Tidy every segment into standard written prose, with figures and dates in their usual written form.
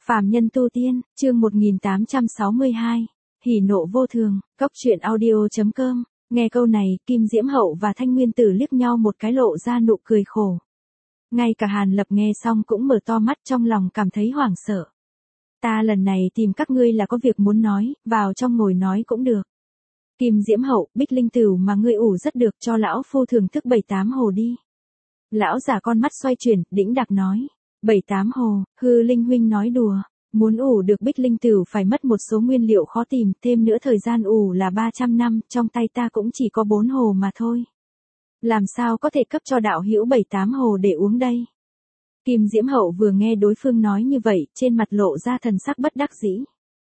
Phàm nhân tu tiên, chương 1862, hỉ nộ vô thường, cóc truyện audio.com. Nghe câu này, Kim Diễm Hậu và Thanh Nguyên Tử liếc nhau một cái lộ ra nụ cười khổ. Ngay cả Hàn Lập nghe xong cũng mở to mắt trong lòng cảm thấy hoảng sợ. Ta lần này tìm các ngươi là có việc muốn nói, vào trong ngồi nói cũng được. Kim Diễm Hậu, Bích Linh Tửu mà ngươi ủ rất được, cho lão phu thưởng thức 7-8 hồ đi. Lão già con mắt xoay chuyển, đĩnh đạc nói. 7-8 hồ, hư Linh huynh nói đùa. Muốn ủ được Bích Linh Tửu phải mất một số nguyên liệu khó tìm, thêm nữa thời gian ủ là 300 năm, trong tay ta cũng chỉ có 4 hồ mà thôi. Làm sao có thể cấp cho đạo hữu 7-8 hồ để uống đây? Kim Diễm Hậu vừa nghe đối phương nói như vậy, trên mặt lộ ra thần sắc bất đắc dĩ.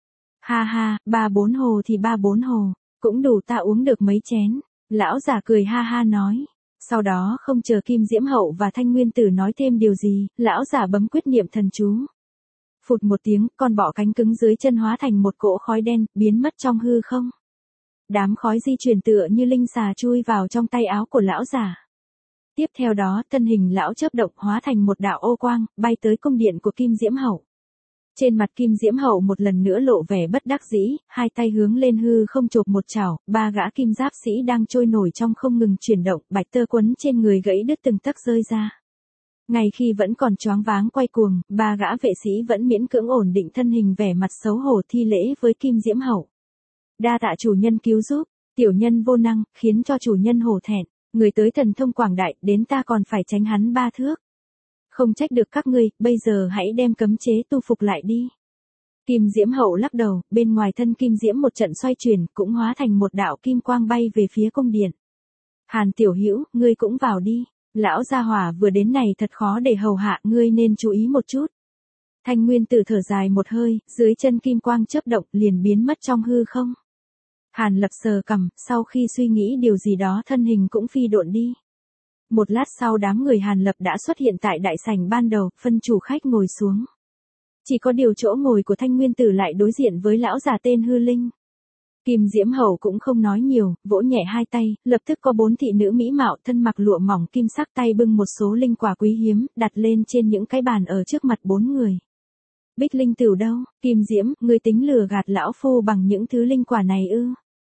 Ha ha, 3-4 hồ thì 3-4 hồ, cũng đủ ta uống được mấy chén. Lão già cười ha ha nói. Sau đó không chờ Kim Diễm Hậu và Thanh Nguyên Tử nói thêm điều gì, lão già bấm quyết niệm thần chú. Phụt một tiếng, con bọ cánh cứng dưới chân hóa thành một cỗ khói đen, biến mất trong hư không. Đám khói di chuyển tựa như linh xà chui vào trong tay áo của lão già. Tiếp theo đó, thân hình lão chớp động hóa thành một đạo ô quang, bay tới cung điện của Kim Diễm Hậu. Trên mặt Kim Diễm Hậu một lần nữa lộ vẻ bất đắc dĩ, hai tay hướng lên hư không chộp một chảo, ba gã kim giáp sĩ đang trôi nổi trong không ngừng chuyển động, bạch tơ quấn trên người gãy đứt từng tấc rơi ra. Ngay khi vẫn còn choáng váng quay cuồng, ba gã vệ sĩ vẫn miễn cưỡng ổn định thân hình vẻ mặt xấu hổ thi lễ với Kim Diễm Hậu. Đa tạ chủ nhân cứu giúp, tiểu nhân vô năng, khiến cho chủ nhân hổ thẹn, người tới thần thông quảng đại, đến ta còn phải tránh hắn 3 thước. Không trách được các ngươi, bây giờ hãy đem cấm chế tu phục lại đi. Kim Diễm Hậu lắc đầu, bên ngoài thân Kim Diễm một trận xoay chuyển, cũng hóa thành một đạo kim quang bay về phía cung điện. Hàn tiểu hữu, ngươi cũng vào đi. Lão gia hỏa vừa đến này thật khó để hầu hạ, ngươi nên chú ý một chút. Thanh Nguyên Tử thở dài một hơi, dưới chân kim quang chớp động liền biến mất trong hư không. Hàn Lập sờ cằm, sau khi suy nghĩ điều gì đó thân hình cũng phi độn đi. Một lát sau đám người Hàn Lập đã xuất hiện tại đại sảnh ban đầu, phân chủ khách ngồi xuống. Chỉ có điều chỗ ngồi của Thanh Nguyên Tử lại đối diện với lão già tên Hư Linh. Kim Diễm Hậu cũng không nói nhiều, vỗ nhẹ hai tay, lập tức có 4 thị nữ mỹ mạo thân mặc lụa mỏng kim sắc tay bưng một số linh quả quý hiếm, đặt lên trên những cái bàn ở trước mặt 4 người. Bích Linh Tửu đâu? Kim Diễm, ngươi tính lừa gạt lão phu bằng những thứ linh quả này ư?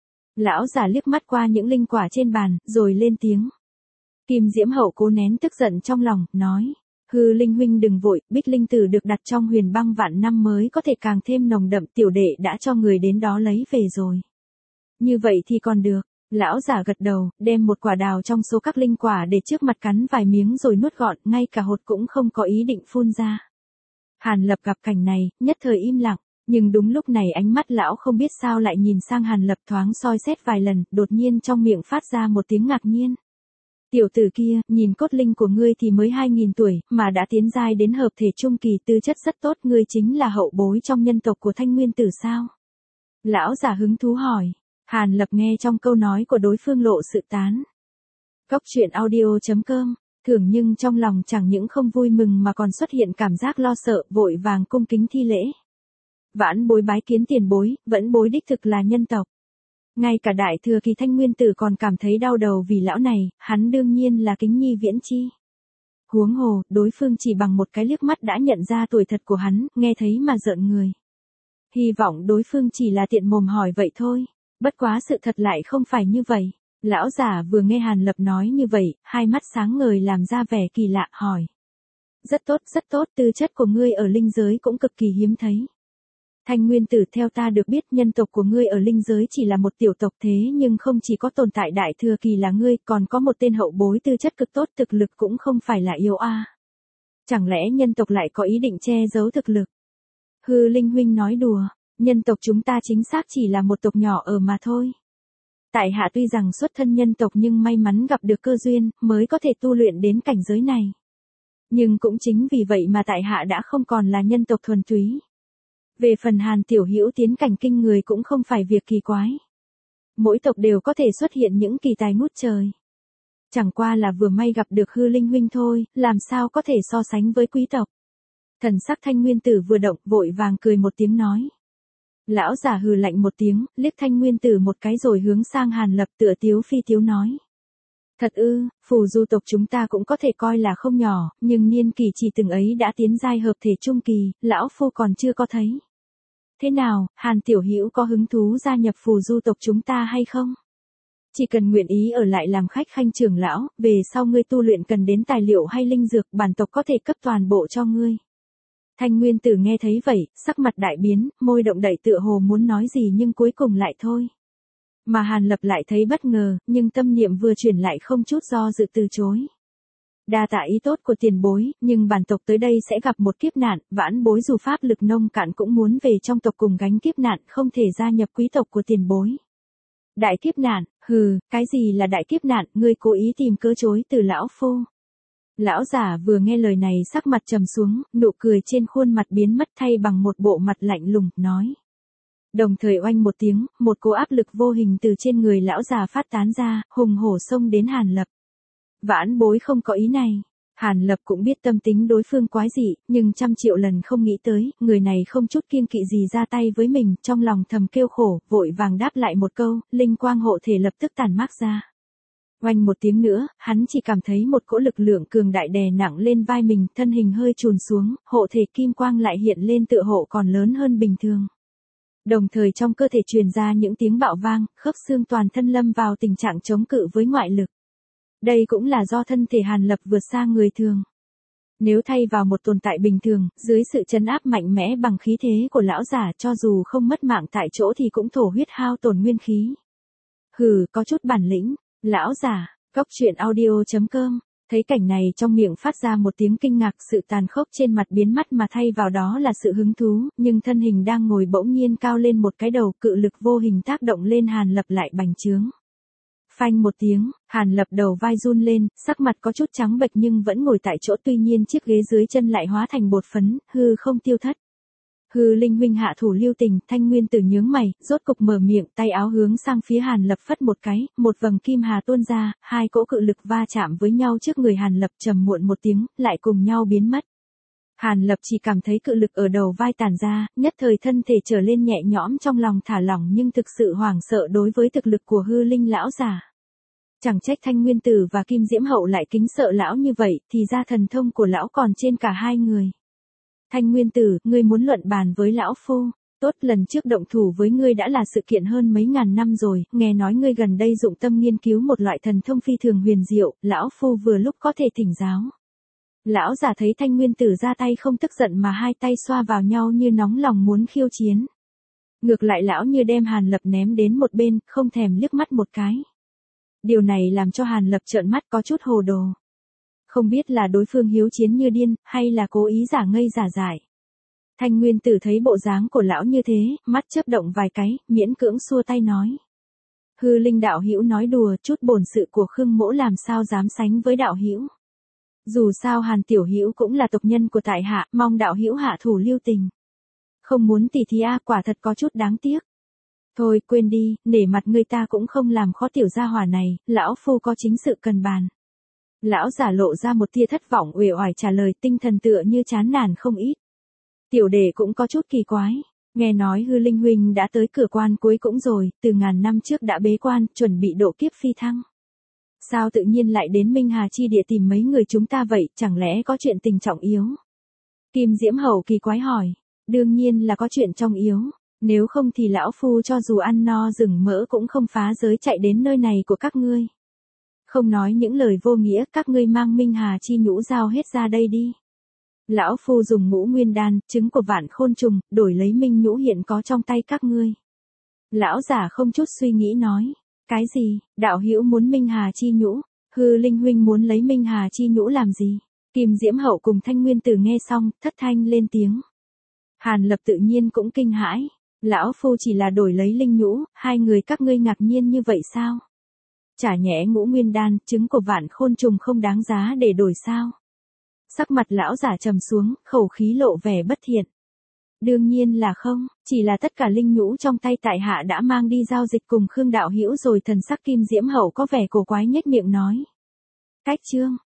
Lão già liếc mắt qua những linh quả trên bàn, rồi lên tiếng. Kim Diễm Hậu cố nén tức giận trong lòng, nói. Hư Linh huynh đừng vội, Bích Linh Tử được đặt trong huyền băng vạn năm mới có thể càng thêm nồng đậm, tiểu đệ đã cho người đến đó lấy về rồi. Như vậy thì còn được, lão giả gật đầu, đem một quả đào trong số các linh quả để trước mặt cắn vài miếng rồi nuốt gọn, ngay cả hột cũng không có ý định phun ra. Hàn Lập gặp cảnh này, nhất thời im lặng, nhưng đúng lúc này ánh mắt lão không biết sao lại nhìn sang Hàn Lập thoáng soi xét vài lần, đột nhiên trong miệng phát ra một tiếng ngạc nhiên. Tiểu tử kia, nhìn cốt linh của ngươi thì mới 2000 tuổi, mà đã tiến giai đến hợp thể trung kỳ, tư chất rất tốt, ngươi chính là hậu bối trong nhân tộc của Thanh Nguyên Tử sao? Lão giả hứng thú hỏi. Hàn Lập nghe trong câu nói của đối phương lộ sự tán. Cóc truyện audio.com, thường nhưng trong lòng chẳng những không vui mừng mà còn xuất hiện cảm giác lo sợ, vội vàng cung kính thi lễ. Vãn bối bái kiến tiền bối, vẫn bối đích thực là nhân tộc. Ngay cả đại thừa kỳ Thanh Nguyên Tử còn cảm thấy đau đầu vì lão này, hắn đương nhiên là kính nhi viễn chi. Huống hồ, đối phương chỉ bằng một cái liếc mắt đã nhận ra tuổi thật của hắn, nghe thấy mà rợn người. Hy vọng đối phương chỉ là tiện mồm hỏi vậy thôi, bất quá sự thật lại không phải như vậy. Lão giả vừa nghe Hàn Lập nói như vậy, hai mắt sáng ngời làm ra vẻ kỳ lạ, hỏi. Rất tốt, tư chất của ngươi ở linh giới cũng cực kỳ hiếm thấy. Thanh Nguyên Tử, theo ta được biết nhân tộc của ngươi ở linh giới chỉ là một tiểu tộc, thế nhưng không chỉ có tồn tại đại thừa kỳ là ngươi, còn có một tên hậu bối tư chất cực tốt, thực lực cũng không phải là yếu a. Chẳng lẽ nhân tộc lại có ý định che giấu thực lực? Hư Linh huynh nói đùa, nhân tộc chúng ta chính xác chỉ là một tộc nhỏ ở mà thôi. Tại hạ tuy rằng xuất thân nhân tộc nhưng may mắn gặp được cơ duyên, mới có thể tu luyện đến cảnh giới này. Nhưng cũng chính vì vậy mà tại hạ đã không còn là nhân tộc thuần túy. Về phần Hàn tiểu hữu tiến cảnh kinh người cũng không phải việc kỳ quái. Mỗi tộc đều có thể xuất hiện những kỳ tài ngút trời. Chẳng qua là vừa may gặp được Hư Linh huynh thôi, làm sao có thể so sánh với quý tộc. Thần sắc Thanh Nguyên Tử vừa động, vội vàng cười một tiếng nói. Lão giả hừ lạnh một tiếng, liếc Thanh Nguyên Tử một cái rồi hướng sang Hàn Lập, tựa tiếu phi tiếu nói. Thật ư, phù du tộc chúng ta cũng có thể coi là không nhỏ, nhưng niên kỳ chỉ từng ấy đã tiến giai hợp thể trung kỳ, lão phu còn chưa có thấy. Thế nào, Hàn tiểu hữu có hứng thú gia nhập phù du tộc chúng ta hay không? Chỉ cần nguyện ý ở lại làm khách khanh trưởng lão, về sau ngươi tu luyện cần đến tài liệu hay linh dược, bản tộc có thể cấp toàn bộ cho ngươi. Thanh Nguyên Tử nghe thấy vậy, sắc mặt đại biến, môi động đậy tựa hồ muốn nói gì nhưng cuối cùng lại thôi. Mà Hàn Lập lại thấy bất ngờ, nhưng tâm niệm vừa chuyển lại không chút do dự từ chối. Đa tạ ý tốt của tiền bối, nhưng bản tộc tới đây sẽ gặp một kiếp nạn, vãn bối dù pháp lực nông cạn cũng muốn về trong tộc cùng gánh kiếp nạn, không thể gia nhập quý tộc của tiền bối. Đại kiếp nạn, hừ, cái gì là đại kiếp nạn, ngươi cố ý tìm cớ chối từ lão phu. Lão giả vừa nghe lời này sắc mặt trầm xuống, nụ cười trên khuôn mặt biến mất thay bằng một bộ mặt lạnh lùng, nói. Đồng thời oanh một tiếng, một cỗ áp lực vô hình từ trên người lão già phát tán ra, hùng hổ xông đến Hàn Lập. Vãn bối không có ý này. Hàn Lập cũng biết tâm tính đối phương quái dị, nhưng trăm triệu lần không nghĩ tới, người này không chút kiêng kỵ gì ra tay với mình, trong lòng thầm kêu khổ, vội vàng đáp lại một câu, linh quang hộ thể lập tức tản mát ra. Oanh một tiếng nữa, hắn chỉ cảm thấy một cỗ lực lượng cường đại đè nặng lên vai mình, thân hình hơi chùn xuống, hộ thể kim quang lại hiện lên tựa hộ còn lớn hơn bình thường. Đồng thời trong cơ thể truyền ra những tiếng bạo vang, khớp xương toàn thân lâm vào tình trạng chống cự với ngoại lực. Đây cũng là do thân thể Hàn Lập vượt xa người thường. Nếu thay vào một tồn tại bình thường, dưới sự trấn áp mạnh mẽ bằng khí thế của lão giả cho dù không mất mạng tại chỗ thì cũng thổ huyết hao tổn nguyên khí. Hừ, có chút bản lĩnh, lão giả, cốc truyện audio.com. Thấy cảnh này trong miệng phát ra một tiếng kinh ngạc, sự tàn khốc trên mặt biến mất mà thay vào đó là sự hứng thú, nhưng thân hình đang ngồi bỗng nhiên cao lên một cái đầu, cự lực vô hình tác động lên Hàn Lập lại bành trướng. Phanh một tiếng, Hàn Lập đầu vai run lên, sắc mặt có chút trắng bệch nhưng vẫn ngồi tại chỗ, tuy nhiên chiếc ghế dưới chân lại hóa thành bột phấn, hư không tiêu thất. Hư Linh huynh hạ thủ lưu tình, Thanh Nguyên Tử nhướng mày, rốt cục mở miệng, tay áo hướng sang phía Hàn Lập phất một cái, một vầng kim hà tuôn ra, hai cỗ cự lực va chạm với nhau trước người Hàn Lập, trầm muộn một tiếng, lại cùng nhau biến mất. Hàn Lập chỉ cảm thấy cự lực ở đầu vai tàn ra, nhất thời thân thể trở lên nhẹ nhõm, trong lòng thả lỏng nhưng thực sự hoảng sợ đối với thực lực của Hư Linh lão giả. Chẳng trách Thanh Nguyên Tử và Kim Diễm Hậu lại kính sợ lão như vậy, thì ra thần thông của lão còn trên cả hai người. Thanh Nguyên Tử, ngươi muốn luận bàn với lão phu? Tốt, lần trước động thủ với ngươi đã là sự kiện hơn mấy ngàn năm rồi, nghe nói ngươi gần đây dụng tâm nghiên cứu một loại thần thông phi thường huyền diệu, lão phu vừa lúc có thể thỉnh giáo. Lão giả thấy Thanh Nguyên Tử ra tay không tức giận mà hai tay xoa vào nhau như nóng lòng muốn khiêu chiến. Ngược lại lão như đem Hàn Lập ném đến một bên, không thèm liếc mắt một cái. Điều này làm cho Hàn Lập trợn mắt có chút hồ đồ. Không biết là đối phương hiếu chiến như điên, hay là cố ý giả ngây giả dại. Thanh Nguyên Tử thấy bộ dáng của lão như thế, mắt chớp động vài cái, miễn cưỡng xua tay nói. Hư Linh đạo hữu nói đùa, chút bổn sự của Khương Mỗ làm sao dám sánh với đạo hữu. Dù sao Hàn tiểu hữu cũng là tộc nhân của tại hạ, mong đạo hữu hạ thủ lưu tình. Không muốn tỉ thí quả thật có chút đáng tiếc. Thôi quên đi, nể mặt người ta cũng không làm khó tiểu gia hỏa này, lão phu có chính sự cần bàn. Lão giả lộ ra một tia thất vọng, uể oải trả lời, tinh thần tựa như chán nản không ít. Tiểu đệ cũng có chút kỳ quái, nghe nói Hư Linh huynh đã tới cửa quan cuối cũng rồi, từ ngàn năm trước đã bế quan, chuẩn bị độ kiếp phi thăng. Sao tự nhiên lại đến Minh Hà chi địa tìm mấy người chúng ta vậy, chẳng lẽ có chuyện tình trọng yếu? Kim Diễm Hậu kỳ quái hỏi, đương nhiên là có chuyện trọng yếu, nếu không thì lão phu cho dù ăn no rừng mỡ cũng không phá giới chạy đến nơi này của các ngươi. Không nói những lời vô nghĩa, các ngươi mang Minh Hà chi nhũ giao hết ra đây đi. Lão phu dùng Ngũ Nguyên đan, trứng của Vạn Khôn Trùng, đổi lấy minh nhũ hiện có trong tay các ngươi. Lão giả không chút suy nghĩ nói, cái gì, đạo hữu muốn Minh Hà chi nhũ, Hư Linh huynh muốn lấy Minh Hà chi nhũ làm gì? Kim Diễm Hậu cùng Thanh Nguyên Tử nghe xong, thất thanh lên tiếng. Hàn Lập tự nhiên cũng kinh hãi, lão phu chỉ là đổi lấy linh nhũ, hai người các ngươi ngạc nhiên như vậy sao? Chả nhẽ Ngũ Nguyên đan, trứng của Vạn Khôn Trùng không đáng giá để đổi sao? Sắc mặt lão giả trầm xuống, khẩu khí lộ vẻ bất thiện. Đương nhiên là không, chỉ là tất cả linh nhũ trong tay tại hạ đã mang đi giao dịch cùng Khương đạo hữu rồi. Thần sắc Kim Diễm Hậu có vẻ cổ quái nhếch miệng nói. Cách chương,